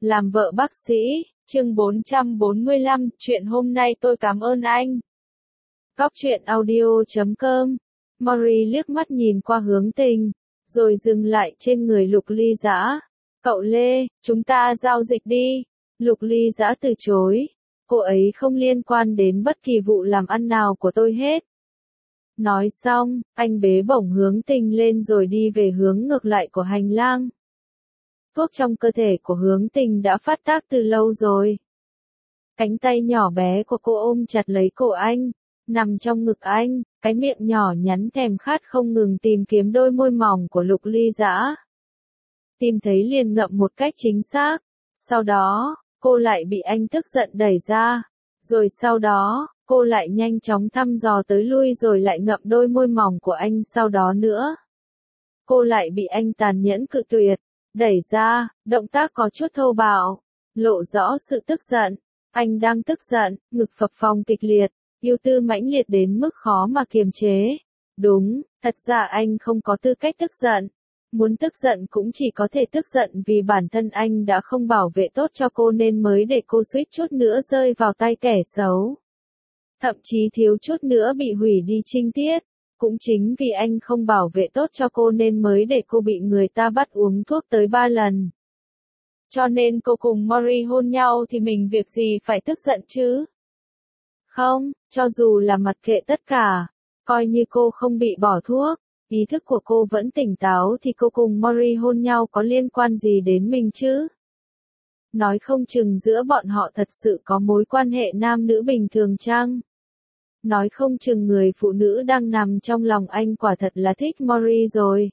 Làm vợ bác sĩ, chương 445, chuyện hôm nay tôi cảm ơn anh. Góc truyện audio.com. Mori liếc mắt nhìn qua Hướng Tình, rồi dừng lại trên người Lục Ly Dã. Cậu Lê, chúng ta giao dịch đi. Lục Ly Dã từ chối. Cô ấy không liên quan đến bất kỳ vụ làm ăn nào của tôi hết. Nói xong, anh bế bổng Hướng Tình lên rồi đi về hướng ngược lại của hành lang. Thuốc trong cơ thể của Hướng Tình đã phát tác từ lâu rồi. Cánh tay nhỏ bé của cô ôm chặt lấy cổ anh, nằm trong ngực anh, cái miệng nhỏ nhắn thèm khát không ngừng tìm kiếm đôi môi mỏng của Lục Ly Dã. Tìm thấy liền ngậm một cách chính xác. Sau đó, cô lại bị anh tức giận đẩy ra. Rồi sau đó, cô lại nhanh chóng thăm dò tới lui rồi lại ngậm đôi môi mỏng của anh sau đó nữa. Cô lại bị anh tàn nhẫn cự tuyệt. Đẩy ra, động tác có chút thô bạo, lộ rõ sự tức giận. Anh đang tức giận, ngực phập phồng kịch liệt, yêu tư mãnh liệt đến mức khó mà kiềm chế. Đúng, thật ra anh không có tư cách tức giận. Muốn tức giận cũng chỉ có thể tức giận vì bản thân anh đã không bảo vệ tốt cho cô nên mới để cô suýt chút nữa rơi vào tay kẻ xấu. Thậm chí thiếu chút nữa bị hủy đi trinh tiết. Cũng chính vì anh không bảo vệ tốt cho cô nên mới để cô bị người ta bắt uống thuốc tới 3 lần. Cho nên cô cùng Mori hôn nhau thì mình việc gì phải tức giận chứ? Không, cho dù là mặc kệ tất cả, coi như cô không bị bỏ thuốc, ý thức của cô vẫn tỉnh táo thì cô cùng Mori hôn nhau có liên quan gì đến mình chứ? Nói không chừng giữa bọn họ thật sự có mối quan hệ nam nữ bình thường chăng? Nói không chừng người phụ nữ đang nằm trong lòng anh quả thật là thích Mori rồi.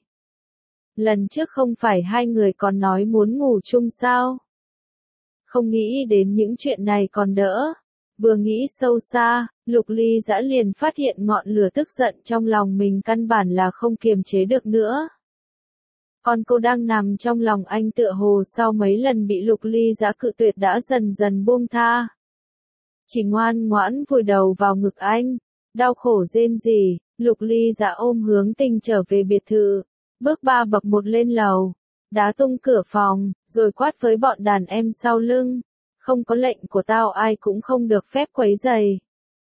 Lần trước không phải hai người còn nói muốn ngủ chung sao? Không nghĩ đến những chuyện này còn đỡ. Vừa nghĩ sâu xa, Lục Ly Dã liền phát hiện ngọn lửa tức giận trong lòng mình căn bản là không kiềm chế được nữa. Còn cô đang nằm trong lòng anh tựa hồ sau mấy lần bị Lục Ly Dã cự tuyệt đã dần dần buông tha. Chỉ ngoan ngoãn vùi đầu vào ngực anh, đau khổ rên rỉ. Lục Ly Dã ôm Hướng Tình trở về biệt thự, bước 3 bậc 1 lên lầu, đá tung cửa phòng, rồi quát với bọn đàn em sau lưng, không có lệnh của tao ai cũng không được phép quấy rầy.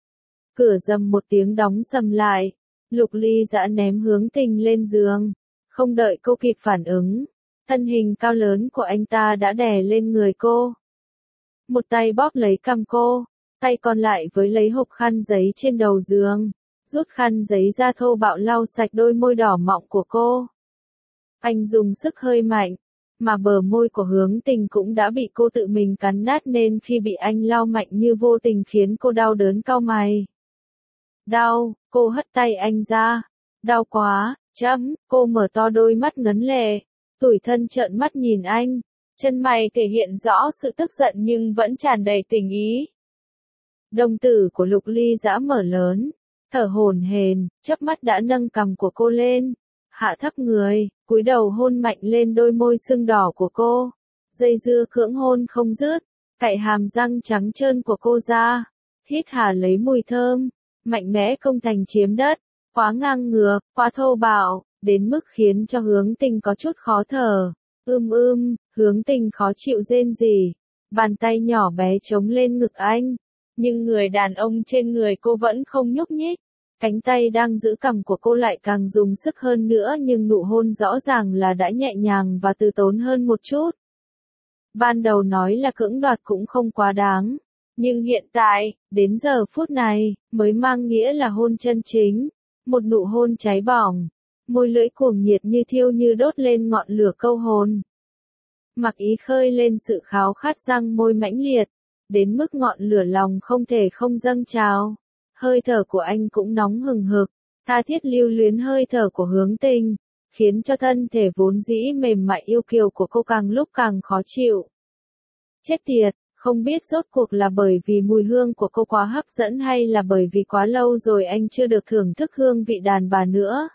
Cửa rầm một tiếng đóng sầm lại, Lục Ly Dã ném Hướng Tình lên giường, không đợi cô kịp phản ứng, thân hình cao lớn của anh ta đã đè lên người cô. Một tay bóp lấy cằm cô, tay còn lại với lấy hộp khăn giấy trên đầu giường, rút khăn giấy ra thô bạo lau sạch đôi môi đỏ mọng của cô. Anh dùng sức hơi mạnh, mà bờ môi của Hướng Tình cũng đã bị cô tự mình cắn nát nên khi bị anh lau mạnh như vô tình khiến cô đau đớn cau mày. Đau, cô hất tay anh ra. Đau quá, cô mở to đôi mắt ngấn lệ, tủi thân trợn mắt nhìn anh, chân mày thể hiện rõ sự tức giận nhưng vẫn tràn đầy tình ý. Đồng tử của Lục Ly Dã mở lớn, thở hổn hển, chớp mắt đã nâng cằm của cô lên, hạ thấp người, cúi đầu hôn mạnh lên đôi môi sưng đỏ của cô, dây dưa cưỡng hôn không dứt, cạy hàm răng trắng trơn của cô ra, hít hà lấy mùi thơm, mạnh mẽ công thành chiếm đất, quá ngang ngược, quá thô bạo, đến mức khiến cho Hướng Tình có chút khó thở. Hướng Tình khó chịu rên rỉ, bàn tay nhỏ bé chống lên ngực anh. Nhưng người đàn ông trên người cô vẫn không nhúc nhích. Cánh tay đang giữ cằm của cô lại càng dùng sức hơn nữa nhưng nụ hôn rõ ràng là đã nhẹ nhàng và từ tốn hơn một chút. Ban đầu nói là cưỡng đoạt cũng không quá đáng. Nhưng hiện tại, đến giờ phút này, mới mang nghĩa là hôn chân chính. Một nụ hôn cháy bỏng. Môi lưỡi cuồng nhiệt như thiêu như đốt lên ngọn lửa câu hồn. Mặc ý khơi lên sự khao khát răng môi mãnh liệt. Đến mức ngọn lửa lòng không thể không dâng trào. Hơi thở của anh cũng nóng hừng hực, tha thiết lưu luyến hơi thở của Hướng Tình, khiến cho thân thể vốn dĩ mềm mại yêu kiều của cô càng lúc càng khó chịu. Chết tiệt, không biết rốt cuộc là bởi vì mùi hương của cô quá hấp dẫn hay là bởi vì quá lâu rồi anh chưa được thưởng thức hương vị đàn bà nữa.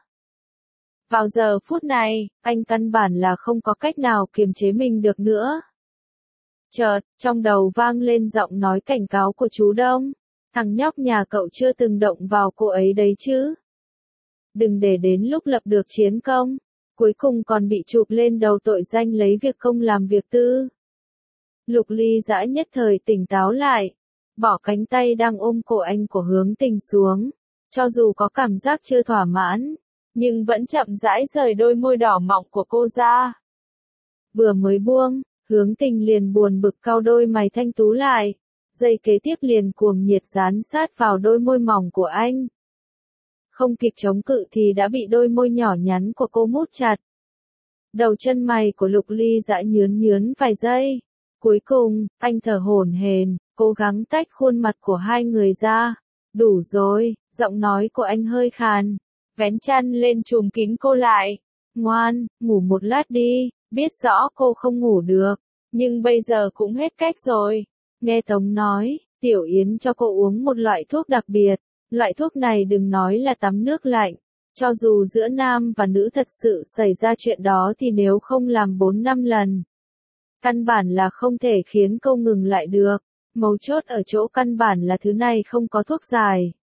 Vào giờ phút này, anh căn bản là không có cách nào kiềm chế mình được nữa. Chợt, trong đầu vang lên giọng nói cảnh cáo của chú Đông. Thằng nhóc nhà cậu chưa từng động vào cô ấy đấy chứ. Đừng để đến lúc lập được chiến công, cuối cùng còn bị chụp lên đầu tội danh lấy việc công làm việc tư. Lục ly dã nhất thời tỉnh táo lại, bỏ cánh tay đang ôm cổ anh của Hướng Tình xuống, cho dù có cảm giác chưa thỏa mãn, nhưng vẫn chậm rãi rời đôi môi đỏ mọng của cô ra. Vừa mới buông, Hướng Tình liền buồn bực cau đôi mày thanh tú lại, giây kế tiếp liền cuồng nhiệt dán sát vào đôi môi mỏng của anh. Không kịp chống cự thì đã bị đôi môi nhỏ nhắn của cô mút chặt. Đầu chân mày của Lục ly dã nhướn nhướn vài giây. Cuối cùng, anh thở hổn hển, cố gắng tách khuôn mặt của hai người ra. Đủ rồi, giọng nói của anh hơi khàn, vén chăn lên trùm kín cô lại. Ngoan, ngủ một lát đi, biết rõ cô không ngủ được, nhưng bây giờ cũng hết cách rồi. Nghe Tống nói, Tiểu Yến cho cô uống một loại thuốc đặc biệt, loại thuốc này đừng nói là tắm nước lạnh. Cho dù giữa nam và nữ thật sự xảy ra chuyện đó thì nếu không làm 4-5 lần, căn bản là không thể khiến cô ngừng lại được. Mấu chốt ở chỗ căn bản là thứ này không có thuốc giải.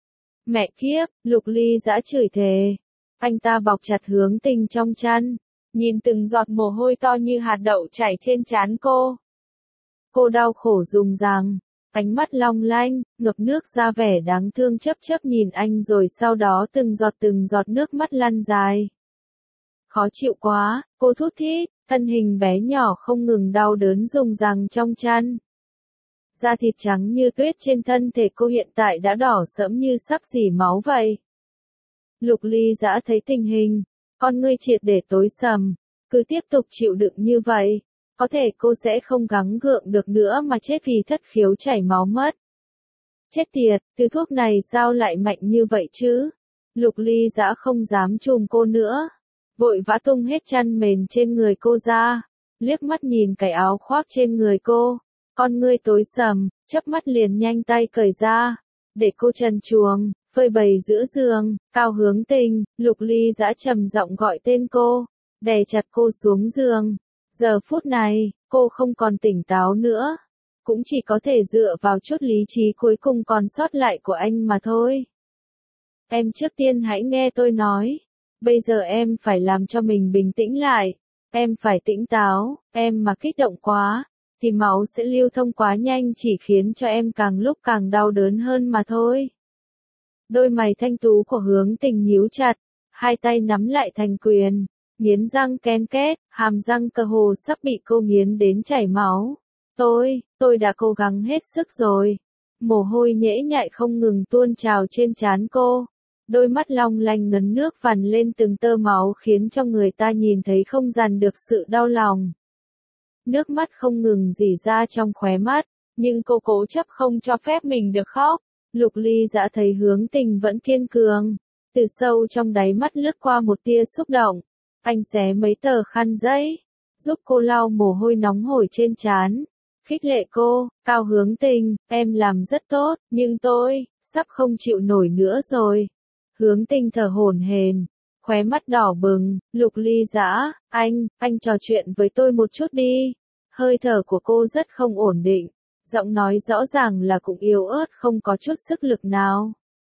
Mẹ kiếp, Lục ly dã chửi thề. Anh ta bọc chặt Hướng Tình trong chăn, nhìn từng giọt mồ hôi to như hạt đậu chảy trên trán cô. Cô đau khổ rùng ràng, ánh mắt long lanh, ngập nước ra vẻ đáng thương chớp chớp nhìn anh rồi sau đó từng giọt nước mắt lăn dài. Khó chịu quá, cô thút thít, thân hình bé nhỏ không ngừng đau đớn rùng ràng trong chăn. Da thịt trắng như tuyết trên thân thể cô hiện tại đã đỏ sẫm như sắp rỉ máu vậy. Lục ly dã thấy tình hình, con ngươi triệt để tối sầm, cứ tiếp tục chịu đựng như vậy, có thể cô sẽ không gắng gượng được nữa mà chết vì thất khiếu chảy máu mất. Chết tiệt, thứ thuốc này sao lại mạnh như vậy chứ? Lục ly dã không dám chùm cô nữa, vội vã tung hết chăn mền trên người cô ra, liếc mắt nhìn cái áo khoác trên người cô, con ngươi tối sầm, chớp mắt liền nhanh tay cởi ra, để cô trần truồng, phơi bày giữa giường. Cao Hướng Tình, Lục ly dã trầm giọng gọi tên cô, đè chặt cô xuống giường. Giờ phút này, cô không còn tỉnh táo nữa, cũng chỉ có thể dựa vào chút lý trí cuối cùng còn sót lại của anh mà thôi. Em trước tiên hãy nghe tôi nói, bây giờ em phải làm cho mình bình tĩnh lại, em phải tỉnh táo, em mà kích động quá, thì máu sẽ lưu thông quá nhanh chỉ khiến cho em càng lúc càng đau đớn hơn mà thôi. Đôi mày thanh tú của Hướng Tình nhíu chặt, hai tay nắm lại thành quyền, nghiến răng ken két, hàm răng cơ hồ sắp bị cô nghiến đến chảy máu. Tôi đã cố gắng hết sức rồi. Mồ hôi nhễ nhại không ngừng tuôn trào trên trán cô. Đôi mắt long lanh ngấn nước vằn lên từng tơ máu khiến cho người ta nhìn thấy không dằn được sự đau lòng. Nước mắt không ngừng rỉ ra trong khóe mắt, nhưng cô cố chấp không cho phép mình được khóc. Lục ly dã thấy Hướng Tình vẫn kiên cường, từ sâu trong đáy mắt lướt qua một tia xúc động. Anh xé mấy tờ khăn giấy, giúp cô lau mồ hôi nóng hổi trên trán, khích lệ cô. Cao Hướng Tình, em làm rất tốt, nhưng tôi sắp không chịu nổi nữa rồi. Hướng Tình thở hổn hển, khóe mắt đỏ bừng. Lục ly dã, anh trò chuyện với tôi một chút đi. Hơi thở của cô rất không ổn định, giọng nói rõ ràng là cũng yếu ớt không có chút sức lực nào.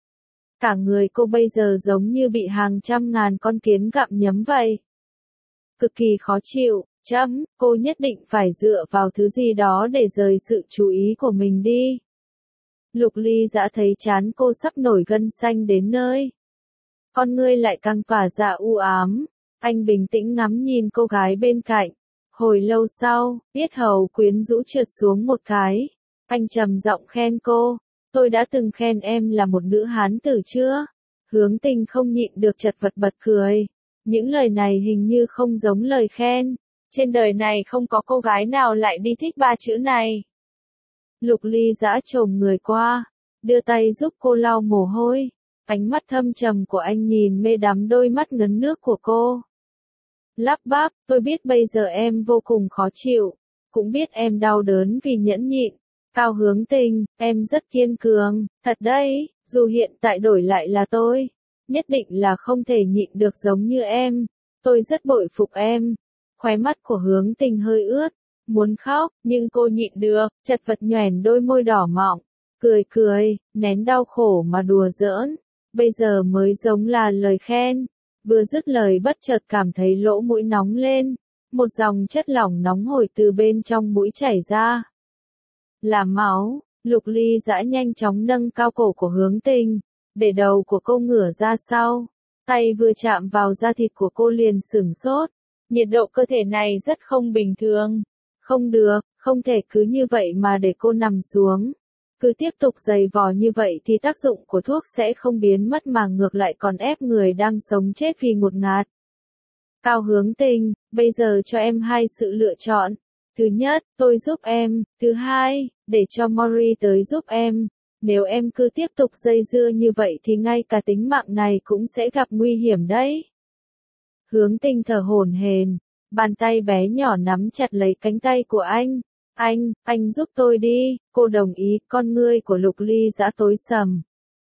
Cả người cô bây giờ giống như bị hàng trăm ngàn con kiến gặm nhấm vậy. Cực kỳ khó chịu, cô nhất định phải dựa vào thứ gì đó để rời sự chú ý của mình đi. Lục ly dã thấy trán cô sắp nổi gân xanh đến nơi. Con ngươi lại càng tỏa ra u ám, anh bình tĩnh ngắm nhìn cô gái bên cạnh. Hồi lâu sau, yết hầu quyến rũ trượt xuống một cái. Anh trầm giọng khen cô, tôi đã từng khen em là một nữ hán tử chưa? Hướng Tình không nhịn được chật vật bật cười. Những lời này hình như không giống lời khen. Trên đời này không có cô gái nào lại đi thích ba chữ này. Lục ly dã chồm người qua, đưa tay giúp cô lau mồ hôi. Ánh mắt thâm trầm của anh nhìn mê đắm đôi mắt ngấn nước của cô. Lắp bắp, tôi biết bây giờ em vô cùng khó chịu, cũng biết em đau đớn vì nhẫn nhịn. Cao Hướng Tình, em rất kiên cường, thật đấy, dù hiện tại đổi lại là tôi, nhất định là không thể nhịn được giống như em. Tôi rất bội phục em. Khóe mắt của Hướng Tình hơi ướt, muốn khóc, nhưng cô nhịn được, chật vật nhoẻn đôi môi đỏ mọng, cười, nén đau khổ mà đùa giỡn. Bây giờ mới giống là lời khen. Vừa dứt lời bất chợt cảm thấy lỗ mũi nóng lên, Một dòng chất lỏng nóng hổi từ bên trong mũi chảy ra. Là máu. Lục Ly Dã nhanh chóng nâng cao cổ của Hướng Tình, để đầu của cô ngửa ra sau. Tay vừa chạm vào da thịt của cô liền sửng sốt. Nhiệt độ cơ thể này rất không bình thường. Không được, không thể cứ như vậy mà để cô nằm xuống. Cứ tiếp tục giày vò như vậy thì tác dụng của thuốc sẽ không biến mất mà ngược lại còn ép người đang sống chết vì ngột ngạt. Cao Hướng Tình, bây giờ cho em hai sự lựa chọn. Thứ nhất, tôi giúp em. Thứ hai, để cho Mori tới giúp em. Nếu em cứ tiếp tục dây dưa như vậy thì ngay cả tính mạng này cũng sẽ gặp nguy hiểm đấy. Hướng Tình thở hổn hển, bàn tay bé nhỏ nắm chặt lấy cánh tay của anh. Anh giúp tôi đi, cô đồng ý. Con ngươi của Lục Ly Dã tối sầm.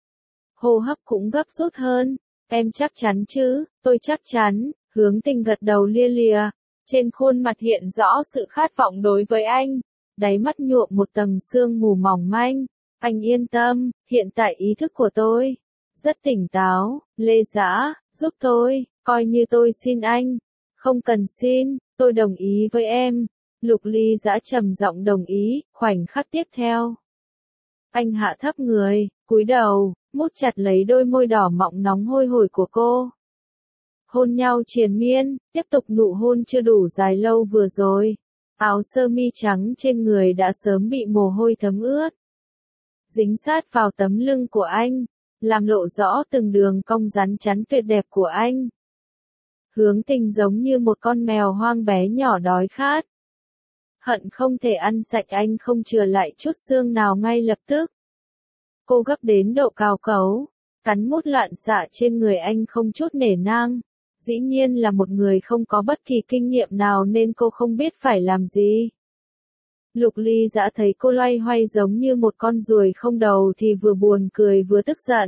Hô hấp cũng gấp rút hơn. Em chắc chắn chứ? Tôi chắc chắn. Hướng Tình gật đầu lia lịa. Trên khuôn mặt hiện rõ sự khát vọng đối với anh. Đáy mắt nhuộm một tầng sương mù mỏng manh. Anh yên tâm, hiện tại ý thức của tôi rất tỉnh táo. Lê Dã, giúp tôi, coi như tôi xin anh. Không cần xin, tôi đồng ý với em. Lục Ly Dã trầm giọng đồng ý. Khoảnh khắc tiếp theo, anh hạ thấp người, cúi đầu, mút chặt lấy đôi môi đỏ mọng nóng hôi hổi của cô. Hôn nhau triền miên, tiếp tục nụ hôn chưa đủ dài lâu vừa rồi. Áo sơ mi trắng trên người đã sớm bị mồ hôi thấm ướt. Dính sát vào tấm lưng của anh, làm lộ rõ từng đường cong rắn chắn tuyệt đẹp của anh. Hướng Tình giống như một con mèo hoang bé nhỏ đói khát. Hận không thể ăn sạch anh không chừa lại chút xương nào ngay lập tức. Cô gấp đến độ cào cấu, cắn mút loạn xạ trên người anh không chút nể nang. Dĩ nhiên là một người không có bất kỳ kinh nghiệm nào nên cô không biết phải làm gì. Lục Ly Dã thấy cô loay hoay giống như một con ruồi không đầu thì vừa buồn cười vừa tức giận.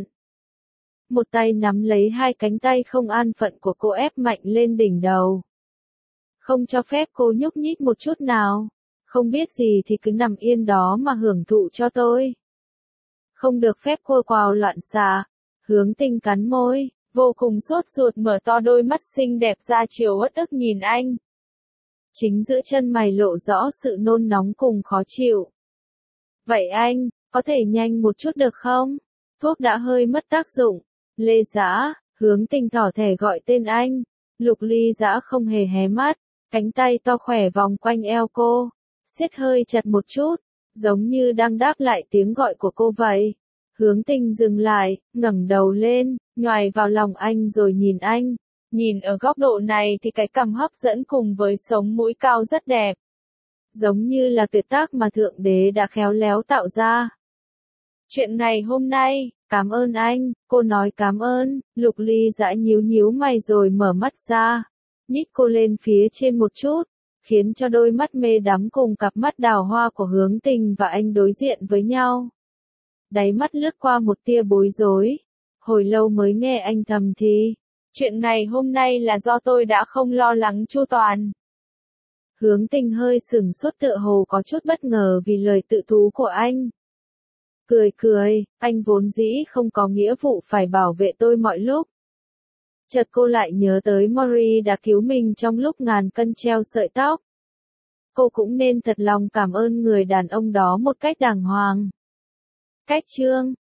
Một tay nắm lấy hai cánh tay không an phận của cô ép mạnh lên đỉnh đầu. Không cho phép cô nhúc nhích một chút nào. Không biết gì thì cứ nằm yên đó mà hưởng thụ cho tôi. Không được phép cô quào loạn xạ. Hướng Tình cắn môi, vô cùng sốt ruột mở to đôi mắt xinh đẹp ra chiều uất ức nhìn anh. Chính giữa chân mày lộ rõ sự nôn nóng cùng khó chịu. Vậy anh, có thể nhanh một chút được không? Thuốc đã hơi mất tác dụng. Lê Dã, Hướng Tình thỏ thẻ gọi tên anh. Lục Ly Dã không hề hé mắt, cánh tay to khỏe vòng quanh eo cô, siết hơi chặt một chút, giống như đang đáp lại tiếng gọi của cô vậy. Hướng Tình dừng lại, ngẩng đầu lên, nhoài vào lòng anh rồi nhìn anh. Nhìn ở góc độ này thì cái cằm hấp dẫn cùng với sống mũi cao rất đẹp. Giống như là tuyệt tác mà Thượng Đế đã khéo léo tạo ra. Chuyện ngày hôm nay, cảm ơn anh, cô nói cảm ơn. Lục Ly Dã nhíu nhíu mày rồi mở mắt ra, nhích cô lên phía trên một chút, khiến cho đôi mắt mê đắm cùng cặp mắt đào hoa của Hướng Tình và anh đối diện với nhau. Đáy mắt lướt qua một tia bối rối, hồi lâu mới nghe anh thầm thì, chuyện ngày hôm nay là do tôi đã không lo lắng chu toàn. Hướng Tình hơi sửng sốt tựa hồ có chút bất ngờ vì lời tự thú của anh. Cười, anh vốn dĩ không có nghĩa vụ phải bảo vệ tôi mọi lúc. Chợt cô lại nhớ tới Mori đã cứu mình trong lúc ngàn cân treo sợi tóc. Cô cũng nên thật lòng cảm ơn người đàn ông đó một cách đàng hoàng. Cách chương